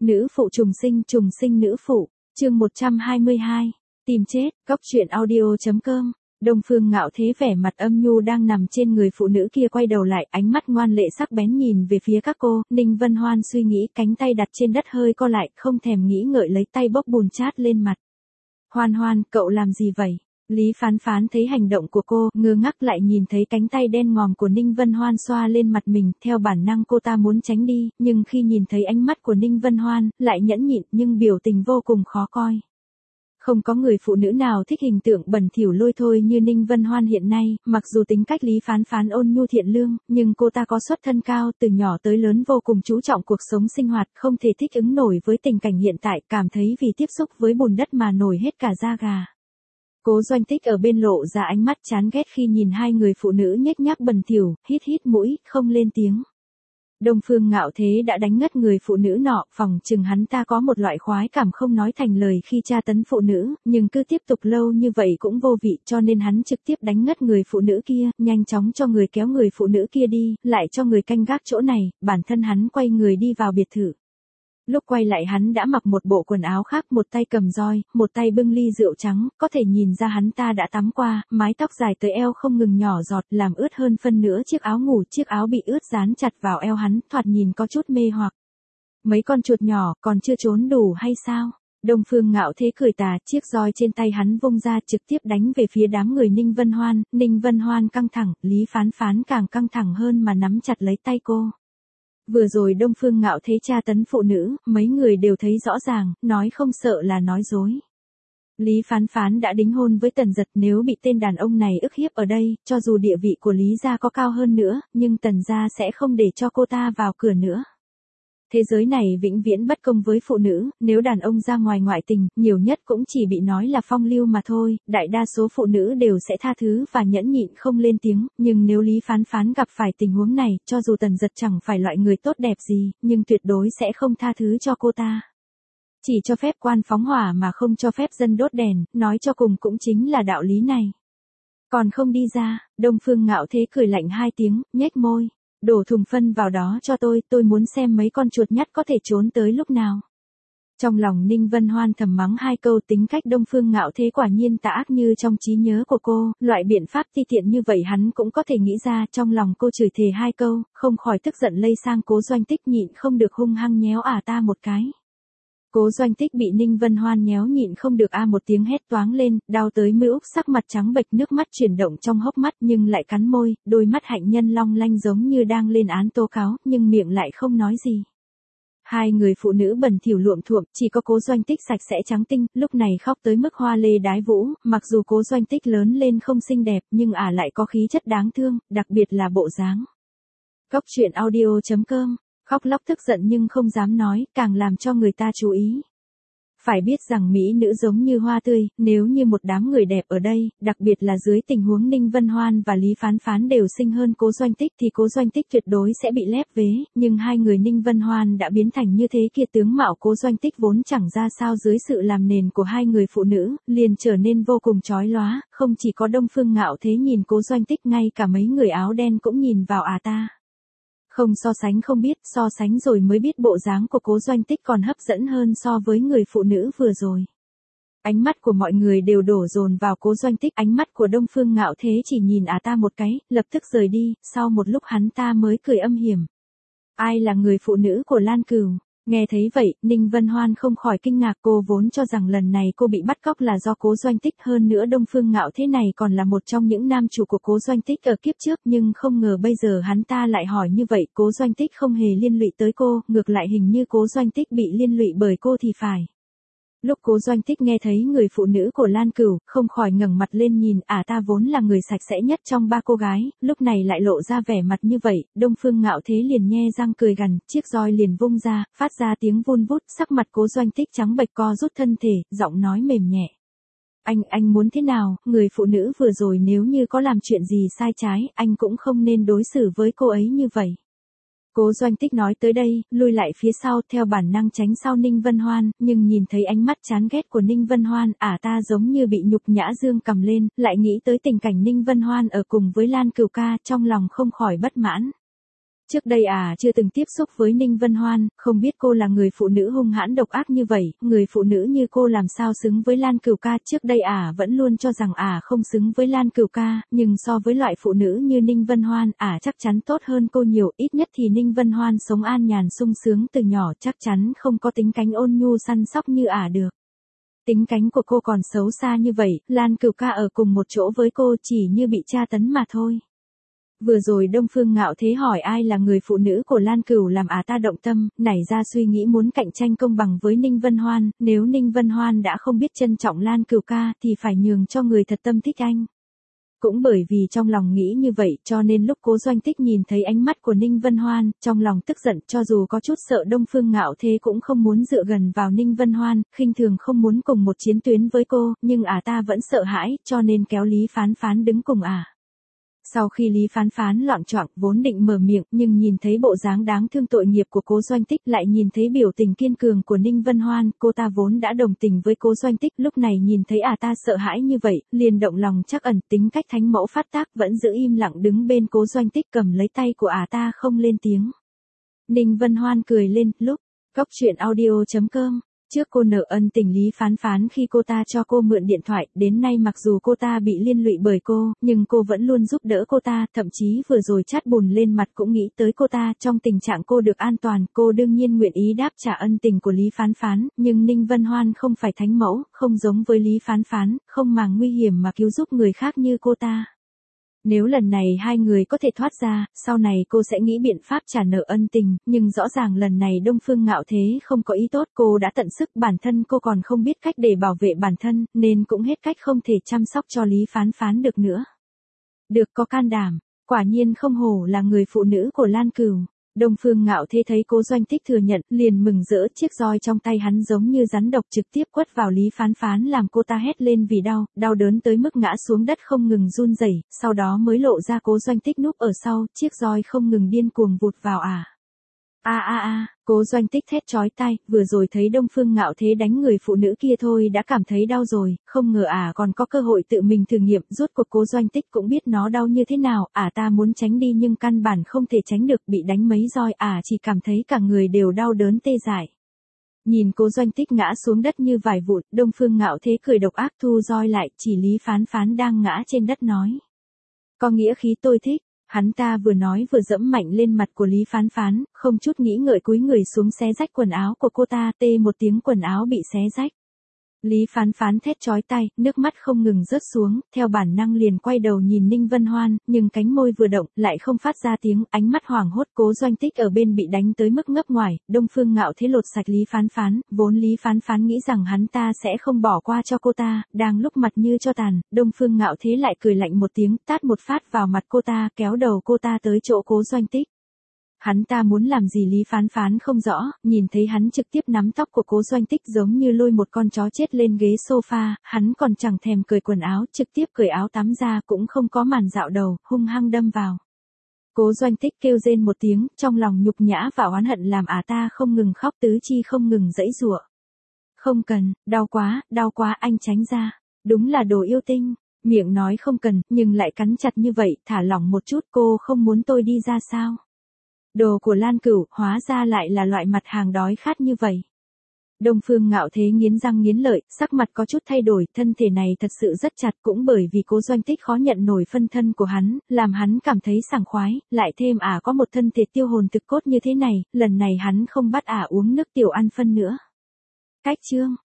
Nữ phụ trùng sinh nữ phụ, chương 122, tìm chết, góc truyện audio.com. Đông Phương Ngạo Thế vẻ mặt âm nhu đang nằm trên người phụ nữ kia quay đầu lại, ánh mắt ngoan lệ sắc bén nhìn về phía các cô. Ninh Vân Hoan suy nghĩ, cánh tay đặt trên đất hơi co lại, không thèm nghĩ ngợi lấy tay bốc bùn chát lên mặt. Hoan Hoan, cậu làm gì vậy? Lý Phán Phán thấy hành động của cô, ngơ ngác lại nhìn thấy cánh tay đen ngòm của Ninh Vân Hoan xoa lên mặt mình, theo bản năng cô ta muốn tránh đi, nhưng khi nhìn thấy ánh mắt của Ninh Vân Hoan, lại nhẫn nhịn nhưng biểu tình vô cùng khó coi. Không có người phụ nữ nào thích hình tượng bẩn thỉu lôi thôi như Ninh Vân Hoan hiện nay, mặc dù tính cách Lý Phán Phán ôn nhu thiện lương, nhưng cô ta có xuất thân cao, từ nhỏ tới lớn vô cùng chú trọng cuộc sống sinh hoạt, không thể thích ứng nổi với tình cảnh hiện tại, cảm thấy vì tiếp xúc với bùn đất mà nổi hết cả da gà. Cố Doanh Tích ở bên lộ ra ánh mắt chán ghét khi nhìn hai người phụ nữ nhếch nhác bẩn thỉu, hít mũi, không lên tiếng. Đông Phương Ngạo Thế đã đánh ngất người phụ nữ nọ, phỏng chừng hắn ta có một loại khoái cảm không nói thành lời khi tra tấn phụ nữ, nhưng cứ tiếp tục lâu như vậy cũng vô vị, cho nên hắn trực tiếp đánh ngất người phụ nữ kia, nhanh chóng cho người kéo người phụ nữ kia đi, lại cho người canh gác chỗ này, bản thân hắn quay người đi vào biệt thự. Lúc quay lại hắn đã mặc một bộ quần áo khác, một tay cầm roi, một tay bưng ly rượu trắng, có thể nhìn ra hắn ta đã tắm qua, mái tóc dài tới eo không ngừng nhỏ giọt, làm ướt hơn phân nửa chiếc áo ngủ, chiếc áo bị ướt dán chặt vào eo hắn, thoạt nhìn có chút mê hoặc. Mấy con chuột nhỏ, còn chưa trốn đủ hay sao? Đông Phương Ngạo Thế cười tà, chiếc roi trên tay hắn vung ra trực tiếp đánh về phía đám người Ninh Vân Hoan căng thẳng, Lý Phán Phán càng căng thẳng hơn mà nắm chặt lấy tay cô. Vừa rồi Đông Phương Ngạo Thế tra tấn phụ nữ, mấy người đều thấy rõ ràng, nói không sợ là nói dối. Lý Phán Phán đã đính hôn với Tần Dật, nếu bị tên đàn ông này ức hiếp ở đây, cho dù địa vị của Lý gia có cao hơn nữa, nhưng Tần gia sẽ không để cho cô ta vào cửa nữa. Thế giới này vĩnh viễn bất công với phụ nữ, nếu đàn ông ra ngoài ngoại tình, nhiều nhất cũng chỉ bị nói là phong lưu mà thôi, đại đa số phụ nữ đều sẽ tha thứ và nhẫn nhịn không lên tiếng, nhưng nếu Lý Phán Phán gặp phải tình huống này, cho dù Tần Dật chẳng phải loại người tốt đẹp gì, nhưng tuyệt đối sẽ không tha thứ cho cô ta. Chỉ cho phép quan phóng hỏa mà không cho phép dân đốt đèn, nói cho cùng cũng chính là đạo lý này. Còn không đi ra, Đông Phương Ngạo Thế cười lạnh hai tiếng, nhếch môi. Đổ thùng phân vào đó cho tôi muốn xem mấy con chuột nhắt có thể trốn tới lúc nào. Trong lòng Ninh Vân Hoan thầm mắng hai câu, tính cách Đông Phương Ngạo Thế quả nhiên tà ác như trong trí nhớ của cô, loại biện pháp ti tiện như vậy hắn cũng có thể nghĩ ra. Trong lòng cô chửi thề hai câu, không khỏi tức giận lây sang Cố Doanh Tích, nhịn không được hung hăng nhéo ta một cái. Cố Doanh Tích bị Ninh Vân Hoan nhéo nhịn không được một tiếng hét toáng lên, đau tới mũi úc, sắc mặt trắng bệch, nước mắt chuyển động trong hốc mắt nhưng lại cắn môi, đôi mắt hạnh nhân long lanh giống như đang lên án tố cáo, nhưng miệng lại không nói gì. Hai người phụ nữ bẩn thỉu luộm thuộm, chỉ có Cố Doanh Tích sạch sẽ trắng tinh, lúc này khóc tới mức hoa lê đái vũ, mặc dù Cố Doanh Tích lớn lên không xinh đẹp, nhưng lại có khí chất đáng thương, đặc biệt là bộ dáng. Góc truyện audio.com. Khóc lóc tức giận nhưng không dám nói, càng làm cho người ta chú ý. Phải biết rằng mỹ nữ giống như hoa tươi, nếu như một đám người đẹp ở đây, đặc biệt là dưới tình huống Ninh Vân Hoan và Lý Phán Phán đều xinh hơn Cố Doanh Tích thì Cố Doanh Tích tuyệt đối sẽ bị lép vế, nhưng hai người Ninh Vân Hoan đã biến thành như thế kia, tướng mạo Cố Doanh Tích vốn chẳng ra sao dưới sự làm nền của hai người phụ nữ, liền trở nên vô cùng chói lóa, không chỉ có Đông Phương Ngạo Thế nhìn Cố Doanh Tích, ngay cả mấy người áo đen cũng nhìn vào ta. Không so sánh không biết, so sánh rồi mới biết bộ dáng của Cố Doanh Tích còn hấp dẫn hơn so với người phụ nữ vừa rồi. Ánh mắt của mọi người đều đổ dồn vào Cố Doanh Tích, ánh mắt của Đông Phương Ngạo Thế chỉ nhìn ta một cái, lập tức rời đi, sau một lúc hắn ta mới cười âm hiểm. Ai là người phụ nữ của Lan Cửu? Nghe thấy vậy, Ninh Vân Hoan không khỏi kinh ngạc, cô vốn cho rằng lần này cô bị bắt cóc là do Cố Doanh Tích, hơn nữa Đông Phương Ngạo Thế này còn là một trong những nam chủ của Cố Doanh Tích ở kiếp trước, nhưng không ngờ bây giờ hắn ta lại hỏi như vậy. Cố Doanh Tích không hề liên lụy tới cô, ngược lại hình như Cố Doanh Tích bị liên lụy bởi cô thì phải. Lúc Cố Doanh Tích nghe thấy người phụ nữ của Lan Cửu, không khỏi ngẩng mặt lên nhìn, ta vốn là người sạch sẽ nhất trong ba cô gái, lúc này lại lộ ra vẻ mặt như vậy, Đông Phương Ngạo Thế liền nhe răng cười gằn, chiếc roi liền vung ra, phát ra tiếng vun vút, sắc mặt Cố Doanh Tích trắng bệch, co rút thân thể, giọng nói mềm nhẹ. Anh muốn thế nào, người phụ nữ vừa rồi nếu như có làm chuyện gì sai trái, anh cũng không nên đối xử với cô ấy như vậy. Cố Doanh Tích nói tới đây, lui lại phía sau, theo bản năng tránh sau Ninh Vân Hoan, nhưng nhìn thấy ánh mắt chán ghét của Ninh Vân Hoan, ta giống như bị nhục nhã dương cầm lên, lại nghĩ tới tình cảnh Ninh Vân Hoan ở cùng với Lan Cửu ca, trong lòng không khỏi bất mãn. Trước đây chưa từng tiếp xúc với Ninh Vân Hoan, không biết cô là người phụ nữ hung hãn độc ác như vậy, người phụ nữ như cô làm sao xứng với Lan Cửu ca, trước đây vẫn luôn cho rằng không xứng với Lan Cửu ca, nhưng so với loại phụ nữ như Ninh Vân Hoan, chắc chắn tốt hơn cô nhiều, ít nhất thì Ninh Vân Hoan sống an nhàn sung sướng từ nhỏ, chắc chắn không có tính cánh ôn nhu săn sóc như được. Tính cánh của cô còn xấu xa như vậy, Lan Cửu ca ở cùng một chỗ với cô chỉ như bị tra tấn mà thôi. Vừa rồi Đông Phương Ngạo Thế hỏi ai là người phụ nữ của Lan Cửu làm ta động tâm, nảy ra suy nghĩ muốn cạnh tranh công bằng với Ninh Vân Hoan, nếu Ninh Vân Hoan đã không biết trân trọng Lan Cửu ca thì phải nhường cho người thật tâm thích anh. Cũng bởi vì trong lòng nghĩ như vậy cho nên lúc Cố Doanh Tích nhìn thấy ánh mắt của Ninh Vân Hoan, trong lòng tức giận cho dù có chút sợ Đông Phương Ngạo Thế cũng không muốn dựa gần vào Ninh Vân Hoan, khinh thường không muốn cùng một chiến tuyến với cô, nhưng ta vẫn sợ hãi cho nên kéo Lý Phán Phán đứng cùng Sau khi Lý Phán Phán loạng choạng vốn định mở miệng nhưng nhìn thấy bộ dáng đáng thương tội nghiệp của Cố Doanh Tích lại nhìn thấy biểu tình kiên cường của Ninh Vân Hoan, cô ta vốn đã đồng tình với Cố Doanh Tích lúc này nhìn thấy ta sợ hãi như vậy, liền động lòng trắc ẩn tính cách thánh mẫu phát tác vẫn giữ im lặng đứng bên Cố Doanh Tích cầm lấy tay của ta không lên tiếng. Ninh Vân Hoan cười lên, lúc, Cóc Truyện Audio.com. Trước cô nợ ân tình Lý Phán Phán khi cô ta cho cô mượn điện thoại, đến nay mặc dù cô ta bị liên lụy bởi cô, nhưng cô vẫn luôn giúp đỡ cô ta, thậm chí vừa rồi chát bùn lên mặt cũng nghĩ tới cô ta, trong tình trạng cô được an toàn, cô đương nhiên nguyện ý đáp trả ân tình của Lý Phán Phán, nhưng Ninh Vân Hoan không phải thánh mẫu, không giống với Lý Phán Phán, không màng nguy hiểm mà cứu giúp người khác như cô ta. Nếu lần này hai người có thể thoát ra, sau này cô sẽ nghĩ biện pháp trả nợ ân tình, nhưng rõ ràng lần này Đông Phương Ngạo Thế không có ý tốt, cô đã tận sức bản thân cô còn không biết cách để bảo vệ bản thân, nên cũng hết cách không thể chăm sóc cho Lý Phán Phán được nữa. Được có can đảm, quả nhiên không hổ là người phụ nữ của Lan Cửu. Đông Phương Ngạo Thế thấy Cố Doanh Tích thừa nhận, liền mừng rỡ, chiếc roi trong tay hắn giống như rắn độc trực tiếp quất vào Lý Phán Phán làm cô ta hét lên vì đau đớn tới mức ngã xuống đất không ngừng run rẩy, sau đó mới lộ ra Cố Doanh Tích núp ở sau, chiếc roi không ngừng điên cuồng vụt vào Cố Doanh Tích thét chói tai, vừa rồi thấy Đông Phương Ngạo Thế đánh người phụ nữ kia thôi đã cảm thấy đau rồi, không ngờ còn có cơ hội tự mình thử nghiệm, rốt cuộc Cố Doanh Tích cũng biết nó đau như thế nào, ta muốn tránh đi nhưng căn bản không thể tránh được, bị đánh mấy roi, chỉ cảm thấy cả người đều đau đớn tê dại. Nhìn Cố Doanh Tích ngã xuống đất như vải vụn, Đông Phương Ngạo Thế cười độc ác thu roi lại, chỉ Lý Phán Phán đang ngã trên đất nói. Có nghĩa khí tôi thích. Hắn ta vừa nói vừa dẫm mạnh lên mặt của Lý Phán Phán, không chút nghĩ ngợi cúi người xuống xé rách quần áo của cô ta, tê một tiếng quần áo bị xé rách. Lý Phán Phán thét chói tai, nước mắt không ngừng rớt xuống, theo bản năng liền quay đầu nhìn Ninh Vân Hoan, nhưng cánh môi vừa động, lại không phát ra tiếng, ánh mắt hoảng hốt. Cố Doanh Tích ở bên bị đánh tới mức ngấp ngoài, Đông Phương Ngạo Thế lột sạch Lý Phán Phán, vốn Lý Phán Phán nghĩ rằng hắn ta sẽ không bỏ qua cho cô ta, đang lúc mặt như cho tàn, Đông Phương Ngạo Thế lại cười lạnh một tiếng, tát một phát vào mặt cô ta, kéo đầu cô ta tới chỗ Cố Doanh Tích. Hắn ta muốn làm gì Lý Phán Phán không rõ, nhìn thấy hắn trực tiếp nắm tóc của Cố Doanh Tích giống như lôi một con chó chết lên ghế sofa, hắn còn chẳng thèm cởi quần áo, trực tiếp cởi áo tắm ra cũng không có màn dạo đầu, hung hăng đâm vào. Cố Doanh Tích kêu rên một tiếng, trong lòng nhục nhã và oán hận làm ta không ngừng khóc, tứ chi không ngừng giãy giụa. Không cần, đau quá, anh tránh ra. Đúng là đồ yêu tinh, miệng nói không cần, nhưng lại cắn chặt như vậy, thả lỏng một chút, cô không muốn tôi đi ra sao? Đồ của Lan Cửu, hóa ra lại là loại mặt hàng đói khát như vậy. Đông Phương Ngạo Thế nghiến răng nghiến lợi, sắc mặt có chút thay đổi, thân thể này thật sự rất chặt, cũng bởi vì Cố Doanh Tích khó nhận nổi phân thân của hắn, làm hắn cảm thấy sảng khoái, lại thêm có một thân thể tiêu hồn thực cốt như thế này, lần này hắn không bắt uống nước tiểu ăn phân nữa. Cách chương